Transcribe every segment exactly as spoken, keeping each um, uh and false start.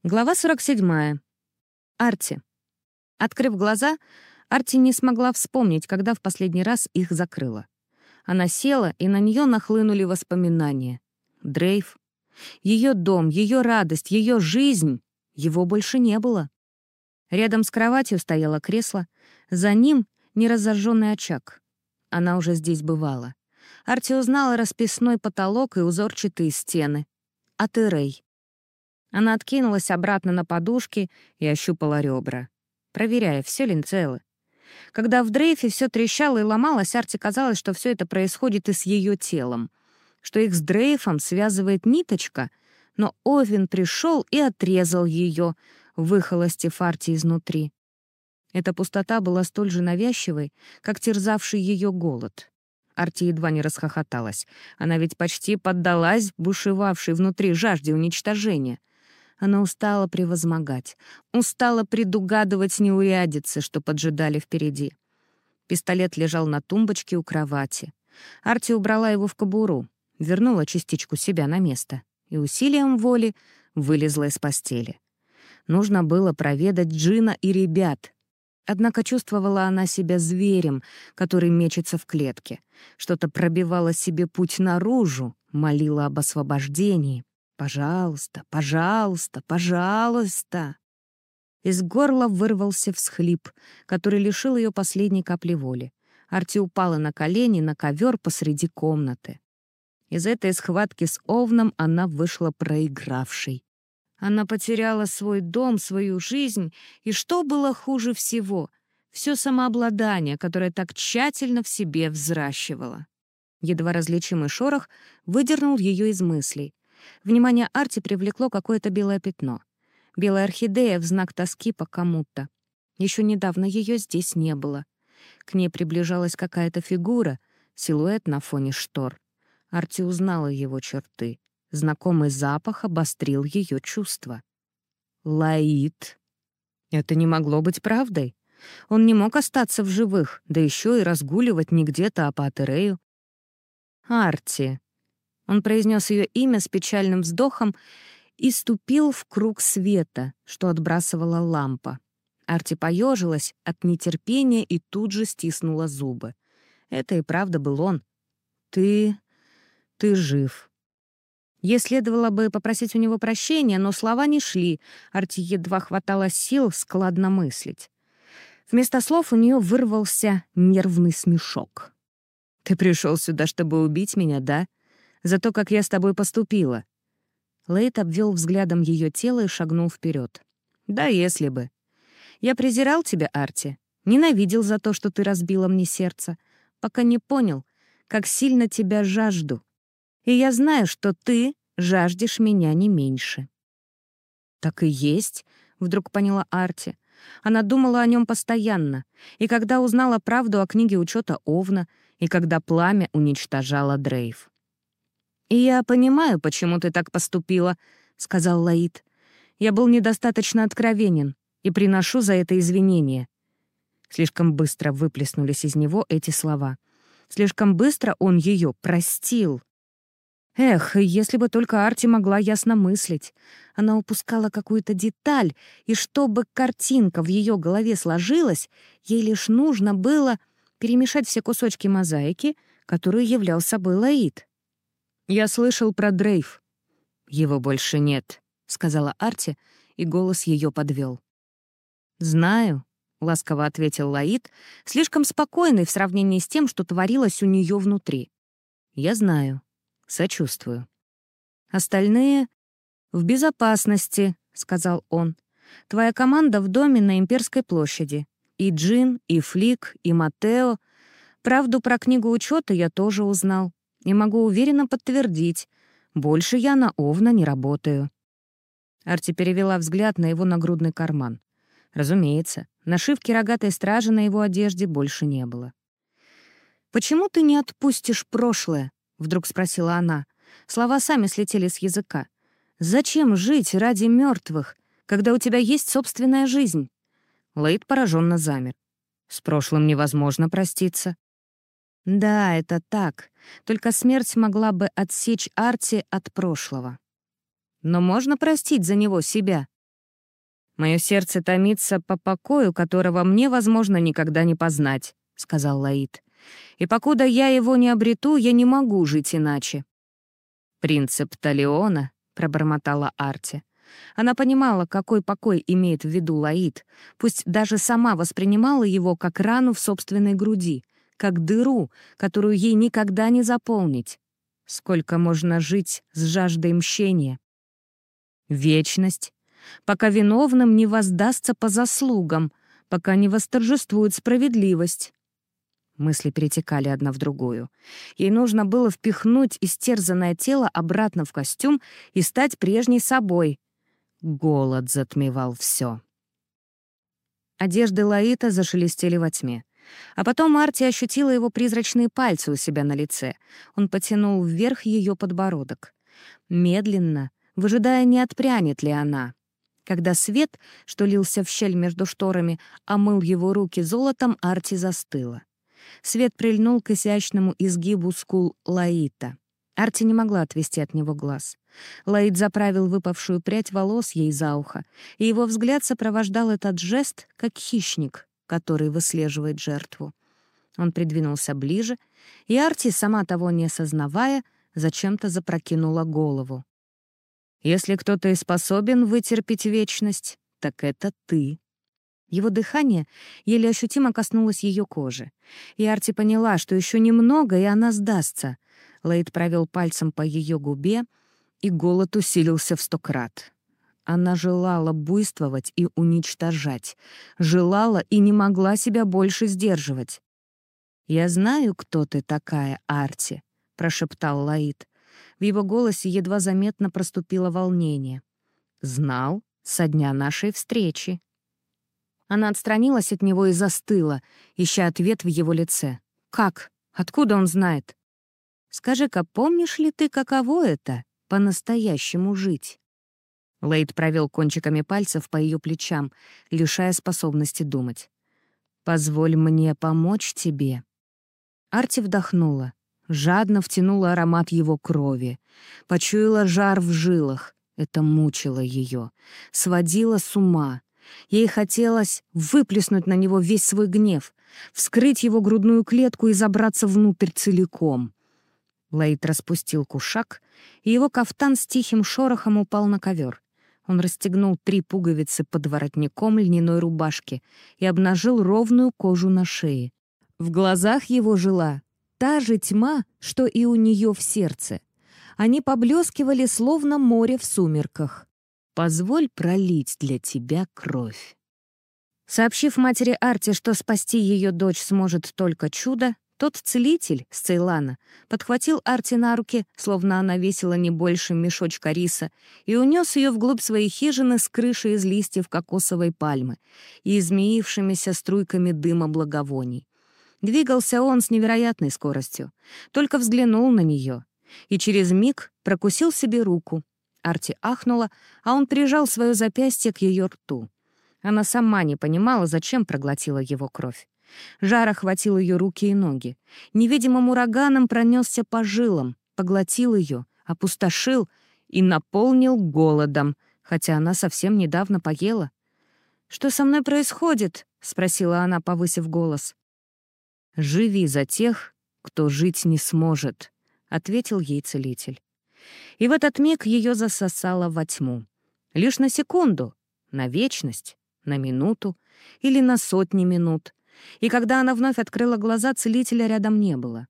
Глава сорок седьмая. Арти. Открыв глаза, Арти не смогла вспомнить, когда в последний раз их закрыла. Она села, и на нее нахлынули воспоминания. Дрейв. Ее дом, ее радость, ее жизнь. Его больше не было. Рядом с кроватью стояло кресло. За ним неразожженный очаг. Она уже здесь бывала. Арти узнала расписной потолок и узорчатые стены. А ты, Рэй? Она откинулась обратно на подушки и ощупала ребра, проверяя, все ли целы. Когда в дрейфе все трещало и ломалось, Арти казалось, что все это происходит и с ее телом, что их с дрейфом связывает ниточка, но Овен пришел и отрезал ее, выхолостив Арти изнутри. Эта пустота была столь же навязчивой, как терзавший ее голод. Арти едва не расхохоталась. Она ведь почти поддалась бушевавшей внутри жажде уничтожения. Она устала превозмогать, устала предугадывать неурядицы, что поджидали впереди. Пистолет лежал на тумбочке у кровати. Арти убрала его в кобуру, вернула частичку себя на место и усилием воли вылезла из постели. Нужно было проведать Джина и ребят. Однако чувствовала она себя зверем, который мечется в клетке. Что-то пробивало себе путь наружу, молило об освобождении. «Пожалуйста, пожалуйста, пожалуйста!» Из горла вырвался всхлип, который лишил ее последней капли воли. Арти упала на колени на ковер посреди комнаты. Из этой схватки с Овном она вышла проигравшей. Она потеряла свой дом, свою жизнь, и что было хуже всего — все самообладание, которое так тщательно в себе взращивала. Едва различимый шорох выдернул ее из мыслей. Внимание Арти привлекло какое-то белое пятно. Белая орхидея в знак тоски по кому-то. Еще недавно ее здесь не было. К ней приближалась какая-то фигура, силуэт на фоне штор. Арти узнала его черты. Знакомый запах обострил ее чувства. Лаид. Это не могло быть правдой. Он не мог остаться в живых, да еще и разгуливать не где-то, а по Атерею. Арти. Он произнес ее имя с печальным вздохом и ступил в круг света, что отбрасывала лампа. Арти поежилась от нетерпения и тут же стиснула зубы. Это и правда был он. «Ты... ты жив». Ей следовало бы попросить у него прощения, но слова не шли. Арти едва хватало сил складно мыслить. Вместо слов у нее вырвался нервный смешок. «Ты пришел сюда, чтобы убить меня, да? За то, как я с тобой поступила». Лейд обвел взглядом ее тело и шагнул вперед. «Да, если бы. Я презирал тебя, Арти, ненавидел за то, что ты разбила мне сердце, пока не понял, как сильно тебя жажду. И я знаю, что ты жаждешь меня не меньше». «Так и есть», — вдруг поняла Арти. Она думала о нем постоянно, и когда узнала правду о книге учета Овна, и когда пламя уничтожало Дрейв. «И я понимаю, почему ты так поступила», — сказал Лаид. «Я был недостаточно откровенен и приношу за это извинения». Слишком быстро выплеснулись из него эти слова. Слишком быстро он ее простил. Эх, если бы только Арти могла ясно мыслить. Она упускала какую-то деталь, и чтобы картинка в ее голове сложилась, ей лишь нужно было перемешать все кусочки мозаики, которую являл собой Лаид. «Я слышал про Дрейв». «Его больше нет», — сказала Арти, и голос ее подвел. «Знаю», — ласково ответил Лаид, слишком спокойный в сравнении с тем, что творилось у нее внутри. «Я знаю. Сочувствую». «Остальные в безопасности», — сказал он. «Твоя команда в доме на Имперской площади. И Джин, и Флик, и Матео. Правду про книгу учета я тоже узнал. И могу уверенно подтвердить, больше я на Овна не работаю». Арти перевела взгляд на его нагрудный карман. Разумеется, нашивки рогатой стражи на его одежде больше не было. «Почему ты не отпустишь прошлое?» — вдруг спросила она. Слова сами слетели с языка. «Зачем жить ради мертвых, когда у тебя есть собственная жизнь?» Лейд пораженно замер. «С прошлым невозможно проститься». Да, это так. Только смерть могла бы отсечь Арти от прошлого. Но можно простить за него себя. «Мое сердце томится по покою, которого мне, возможно, никогда не познать», — сказал Лаид. «И покуда я его не обрету, я не могу жить иначе». «Принцип Талиона», — пробормотала Арти. Она понимала, какой покой имеет в виду Лаид, пусть даже сама воспринимала его как рану в собственной груди, как дыру, которую ей никогда не заполнить. Сколько можно жить с жаждой мщения? Вечность, пока виновным не воздастся по заслугам, пока не восторжествует справедливость. Мысли перетекали одна в другую. Ей нужно было впихнуть истерзанное тело обратно в костюм и стать прежней собой. Голод затмевал все. Одежды Лаита зашелестели во тьме. А потом Арти ощутила его призрачные пальцы у себя на лице. Он потянул вверх ее подбородок. Медленно, выжидая, не отпрянет ли она. Когда свет, что лился в щель между шторами, омыл его руки золотом, Арти застыла. Свет прильнул к изящному изгибу скул Лаита. Арти не могла отвести от него глаз. Лаид заправил выпавшую прядь волос ей за ухо, и его взгляд сопровождал этот жест, как хищник, который выслеживает жертву. Он придвинулся ближе, и Арти, сама того не осознавая, зачем-то запрокинула голову. «Если кто-то и способен вытерпеть вечность, так это ты». Его дыхание еле ощутимо коснулось ее кожи, и Арти поняла, что еще немного, и она сдастся. Лаид провел пальцем по ее губе, и голод усилился в сто крат. Она желала буйствовать и уничтожать, желала и не могла себя больше сдерживать. «Я знаю, кто ты такая, Арти», — прошептал Лаид. В его голосе едва заметно проступило волнение. «Знал со дня нашей встречи». Она отстранилась от него и застыла, ища ответ в его лице. «Как? Откуда он знает?» «Скажи-ка, помнишь ли ты, каково это — по-настоящему жить?» Лаид провел кончиками пальцев по ее плечам, лишая способности думать. «Позволь мне помочь тебе». Арти вдохнула, жадно втянула аромат его крови, почуяла жар в жилах. Это мучило ее, сводило с ума. Ей хотелось выплеснуть на него весь свой гнев, вскрыть его грудную клетку и забраться внутрь целиком. Лаид распустил кушак, и его кафтан с тихим шорохом упал на ковер. Он расстегнул три пуговицы под воротником льняной рубашки и обнажил ровную кожу на шее. В глазах его жила та же тьма, что и у нее в сердце. Они поблескивали, словно море в сумерках. «Позволь пролить для тебя кровь». Сообщив матери Арти, что спасти ее дочь сможет только чудо, тот целитель с Цейлана подхватил Арти на руки, словно она весила не больше мешочка риса, и унес ее вглубь своей хижины с крыши из листьев кокосовой пальмы и измеившимися струйками дыма благовоний. Двигался он с невероятной скоростью, только взглянул на нее, и через миг прокусил себе руку. Арти ахнула, а он прижал свое запястье к ее рту. Она сама не понимала, зачем проглотила его кровь. Жар охватил ее руки и ноги. Невидимым ураганом пронесся по жилам, поглотил ее, опустошил и наполнил голодом, хотя она совсем недавно поела. «Что со мной происходит?» — спросила она, повысив голос. «Живи за тех, кто жить не сможет», — ответил ей целитель. И в этот миг ее засосало во тьму. Лишь на секунду, на вечность, на минуту или на сотни минут. И когда она вновь открыла глаза, целителя рядом не было.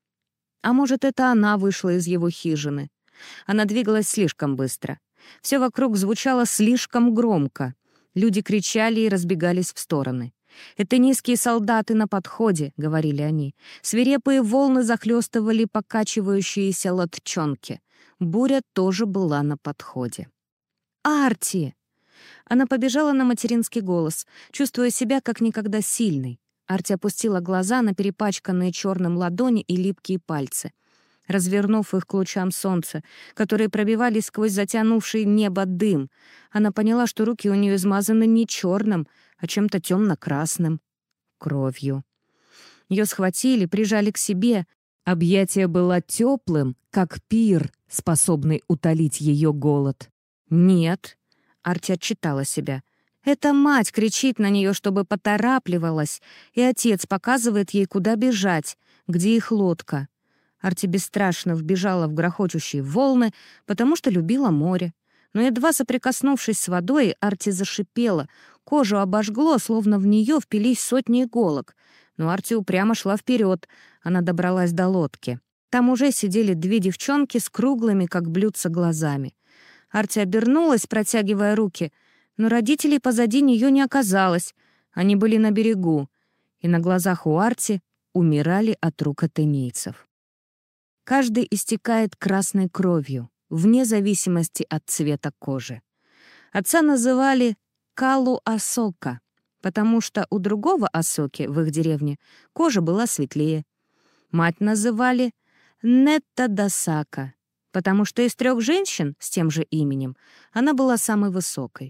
А может, это она вышла из его хижины. Она двигалась слишком быстро. Все вокруг звучало слишком громко. Люди кричали и разбегались в стороны. «Это низкие солдаты на подходе», — говорили они. Свирепые волны захлестывали покачивающиеся лодчонки. Буря тоже была на подходе. «Арти!» Она побежала на материнский голос, чувствуя себя как никогда сильной. Арти опустила глаза на перепачканные черным ладони и липкие пальцы. Развернув их к лучам солнца, которые пробивались сквозь затянувший небо дым, она поняла, что руки у нее измазаны не черным, а чем-то темно-красным — кровью. Ее схватили, прижали к себе. Объятие было теплым, как пир, способный утолить ее голод. «Нет», — Арти отчитала себя, — Эта мать кричит на нее, чтобы поторапливалась, и отец показывает ей, куда бежать, где их лодка. Арти бесстрашно вбежала в грохочущие волны, потому что любила море. Но едва соприкоснувшись с водой, Арти зашипела. Кожу обожгло, словно в нее впились сотни иголок. Но Арти упрямо шла вперед. Она добралась до лодки. Там уже сидели две девчонки с круглыми, как блюдца, глазами. Арти обернулась, протягивая руки, но родителей позади нее не оказалось. Они были на берегу, и на глазах у Арти умирали от рук атенийцев. Каждый истекает красной кровью, вне зависимости от цвета кожи. Отца называли Калу Асока, потому что у другого Асоки в их деревне кожа была светлее. Мать называли Нетта Дасака, потому что из трех женщин с тем же именем она была самой высокой.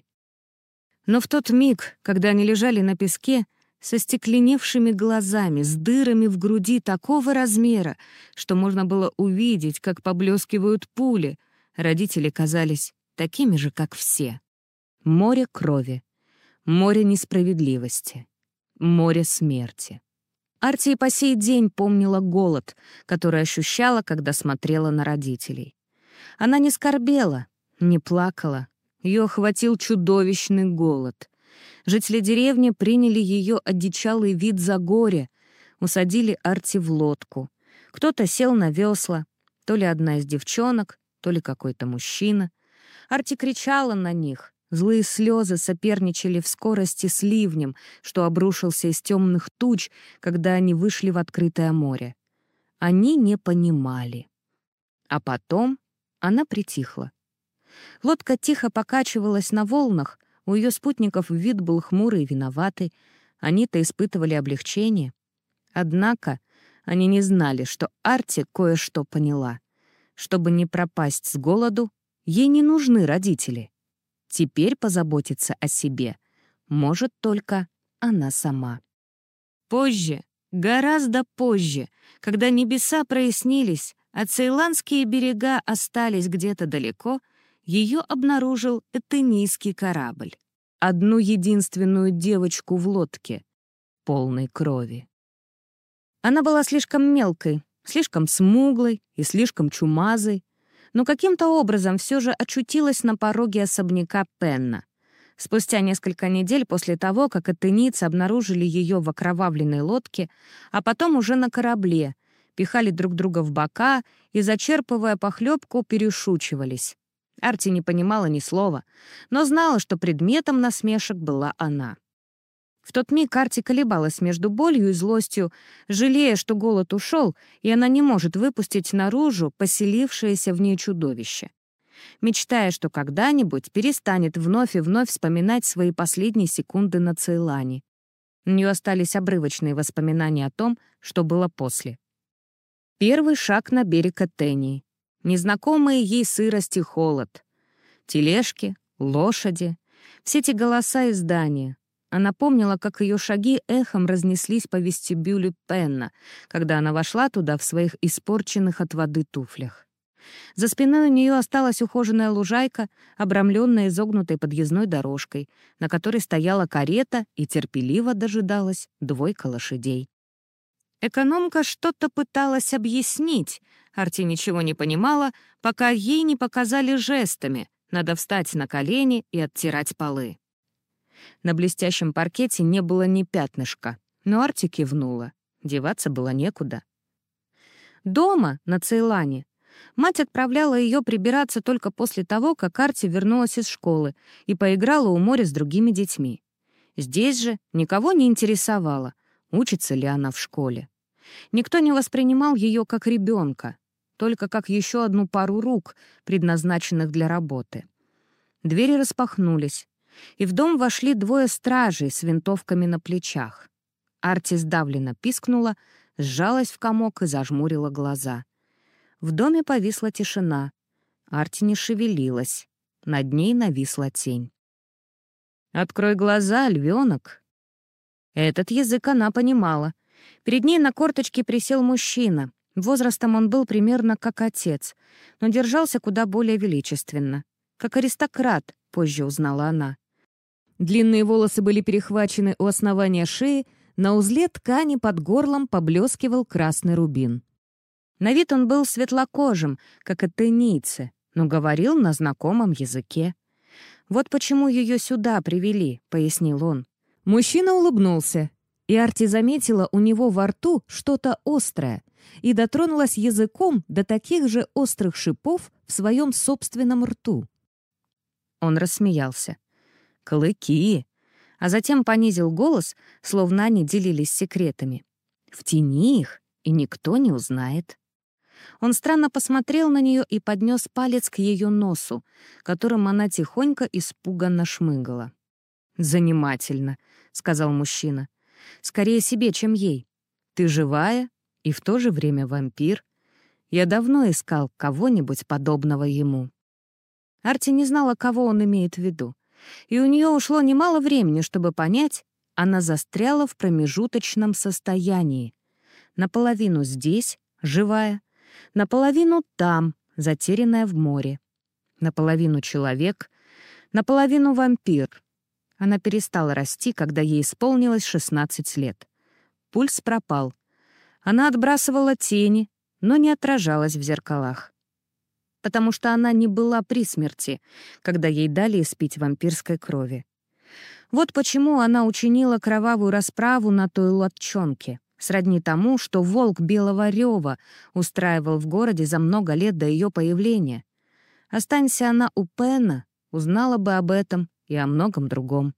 Но в тот миг, когда они лежали на песке, со стекленевшими глазами, с дырами в груди такого размера, что можно было увидеть, как поблескивают пули, родители казались такими же, как все. Море крови, море несправедливости, море смерти. Арти и по сей день помнила голод, который ощущала, когда смотрела на родителей. Она не скорбела, не плакала. Ее охватил чудовищный голод. Жители деревни приняли ее одичалый вид за горе, усадили Арти в лодку. Кто-то сел на весла, то ли одна из девчонок, то ли какой-то мужчина. Арти кричала на них. Злые слезы соперничали в скорости с ливнем, что обрушился из темных туч, когда они вышли в открытое море. Они не понимали. А потом она притихла. Лодка тихо покачивалась на волнах, у ее спутников вид был хмурый и виноватый. Они-то испытывали облегчение. Однако они не знали, что Арти кое-что поняла. Чтобы не пропасть с голоду, ей не нужны родители. Теперь позаботиться о себе может только она сама. Позже, гораздо позже, когда небеса прояснились, а цейландские берега остались где-то далеко, ее обнаружил этенийский корабль. Одну единственную девочку в лодке, полной крови. Она была слишком мелкой, слишком смуглой и слишком чумазой, но каким-то образом все же очутилась на пороге особняка Пенна. Спустя несколько недель после того, как этенийцы обнаружили ее в окровавленной лодке, а потом уже на корабле, пихали друг друга в бока и, зачерпывая похлебку, перешучивались. Арти не понимала ни слова, но знала, что предметом насмешек была она. В тот миг Арти колебалась между болью и злостью, жалея, что голод ушел, и она не может выпустить наружу поселившееся в ней чудовище. Мечтая, что когда-нибудь перестанет вновь и вновь вспоминать свои последние секунды на Цейлане. У нее остались обрывочные воспоминания о том, что было после. Первый шаг на берег Этении. Незнакомые ей сырость и холод. Тележки, лошади, все эти голоса и здания. Она помнила, как ее шаги эхом разнеслись по вестибюлю Пенна, когда она вошла туда в своих испорченных от воды туфлях. За спиной у нее осталась ухоженная лужайка, обрамленная изогнутой подъездной дорожкой, на которой стояла карета и терпеливо дожидалась двойка лошадей. Экономка что-то пыталась объяснить. Арти ничего не понимала, пока ей не показали жестами. Надо встать на колени и оттирать полы. На блестящем паркете не было ни пятнышка, но Арти кивнула. Деваться было некуда. Дома, на Цейлане, мать отправляла ее прибираться только после того, как Арти вернулась из школы и поиграла у моря с другими детьми. Здесь же никого не интересовало, учится ли она в школе. Никто не воспринимал ее как ребенка, только как еще одну пару рук, предназначенных для работы. Двери распахнулись, и в дом вошли двое стражей с винтовками на плечах. Арти сдавленно пискнула, сжалась в комок и зажмурила глаза. В доме повисла тишина. Арти не шевелилась. Над ней нависла тень. «Открой глаза, львенок!» Этот язык она понимала. Перед ней на корточке присел мужчина. Возрастом он был примерно как отец, но держался куда более величественно. Как аристократ, позже узнала она. Длинные волосы были перехвачены у основания шеи, на узле ткани под горлом поблескивал красный рубин. На вид он был светлокожим, как атенийцы, но говорил на знакомом языке. «Вот почему ее сюда привели», — пояснил он. Мужчина улыбнулся, и Арти заметила у него во рту что-то острое и дотронулась языком до таких же острых шипов в своем собственном рту. Он рассмеялся. «Клыки!» А затем понизил голос, словно они делились секретами. «Втяни их, и никто не узнает». Он странно посмотрел на нее и поднес палец к ее носу, которым она тихонько испуганно шмыгала. «Занимательно», — сказал мужчина. «Скорее себе, чем ей. Ты живая и в то же время вампир. Я давно искал кого-нибудь подобного ему». Арти не знала, кого он имеет в виду, и у нее ушло немало времени, чтобы понять, она застряла в промежуточном состоянии. Наполовину здесь, живая, наполовину там, затерянная в море. Наполовину человек, наполовину вампир. Она перестала расти, когда ей исполнилось шестнадцать лет. Пульс пропал. Она отбрасывала тени, но не отражалась в зеркалах. Потому что она не была при смерти, когда ей дали испить вампирской крови. Вот почему она учинила кровавую расправу на той лодчонке, сродни тому, что волк Белого Рёва устраивал в городе за много лет до ее появления. Останься она у Пена, узнала бы об этом и о многом другом.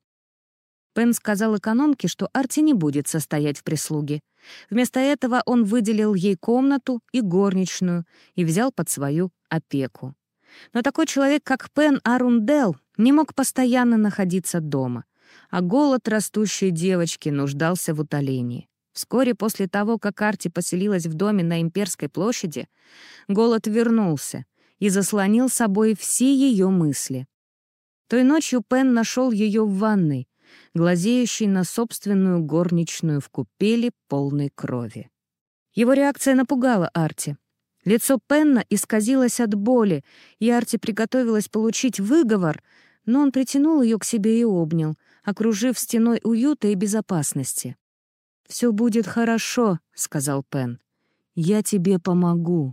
Пен сказал экономке, что Арти не будет состоять в прислуге. Вместо этого он выделил ей комнату и горничную и взял под свою опеку. Но такой человек, как Пен Арундел, не мог постоянно находиться дома, а голод растущей девочки нуждался в утолении. Вскоре после того, как Арти поселилась в доме на Имперской площади, голод вернулся и заслонил собой все ее мысли. Той ночью Пен нашел ее в ванной, глазеющей на собственную горничную в купели полной крови. Его реакция напугала Арти. Лицо Пенна исказилось от боли, и Арти приготовилась получить выговор, но он притянул ее к себе и обнял, окружив стеной уюта и безопасности. «Все будет хорошо», — сказал Пен. «Я тебе помогу».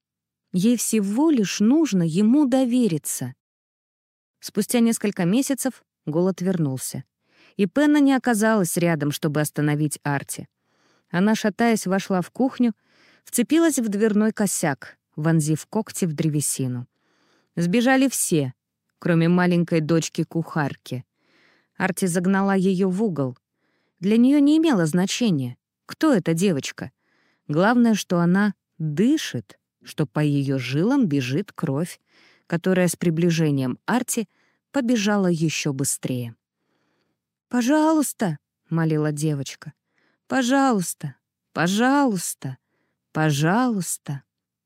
Ей всего лишь нужно ему довериться. Спустя несколько месяцев голод вернулся, и Пенна не оказалась рядом, чтобы остановить Арти. Она, шатаясь, вошла в кухню, вцепилась в дверной косяк, вонзив когти в древесину. Сбежали все, кроме маленькой дочки-кухарки. Арти загнала ее в угол. Для нее не имело значения, кто эта девочка. Главное, что она дышит, что по ее жилам бежит кровь, которая с приближением Арти побежала еще быстрее. «Пожалуйста», — молила девочка, — «пожалуйста, пожалуйста, пожалуйста».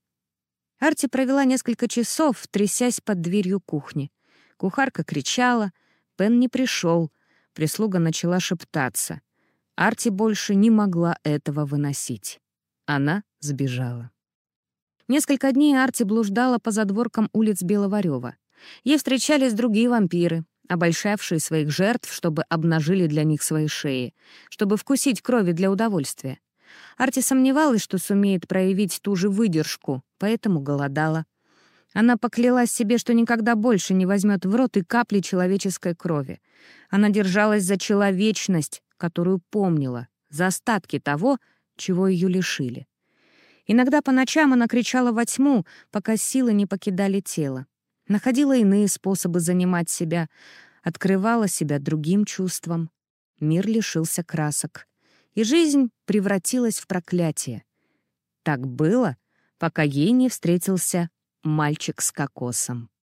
Арти провела несколько часов, трясясь под дверью кухни. Кухарка кричала, Пен не пришел, прислуга начала шептаться. Арти больше не могла этого выносить. Она сбежала. Несколько дней Арти блуждала по задворкам улиц Белого Рёва. Ей встречались другие вампиры, обольщавшие своих жертв, чтобы обнажили для них свои шеи, чтобы вкусить крови для удовольствия. Арти сомневалась, что сумеет проявить ту же выдержку, поэтому голодала. Она поклялась себе, что никогда больше не возьмет в рот и капли человеческой крови. Она держалась за человечность, которую помнила, за остатки того, чего ее лишили. Иногда по ночам она кричала во тьму, пока силы не покидали тело. Находила иные способы занимать себя, открывала себя другим чувствам. Мир лишился красок, и жизнь превратилась в проклятие. Так было, пока ей не встретился мальчик с кокосом.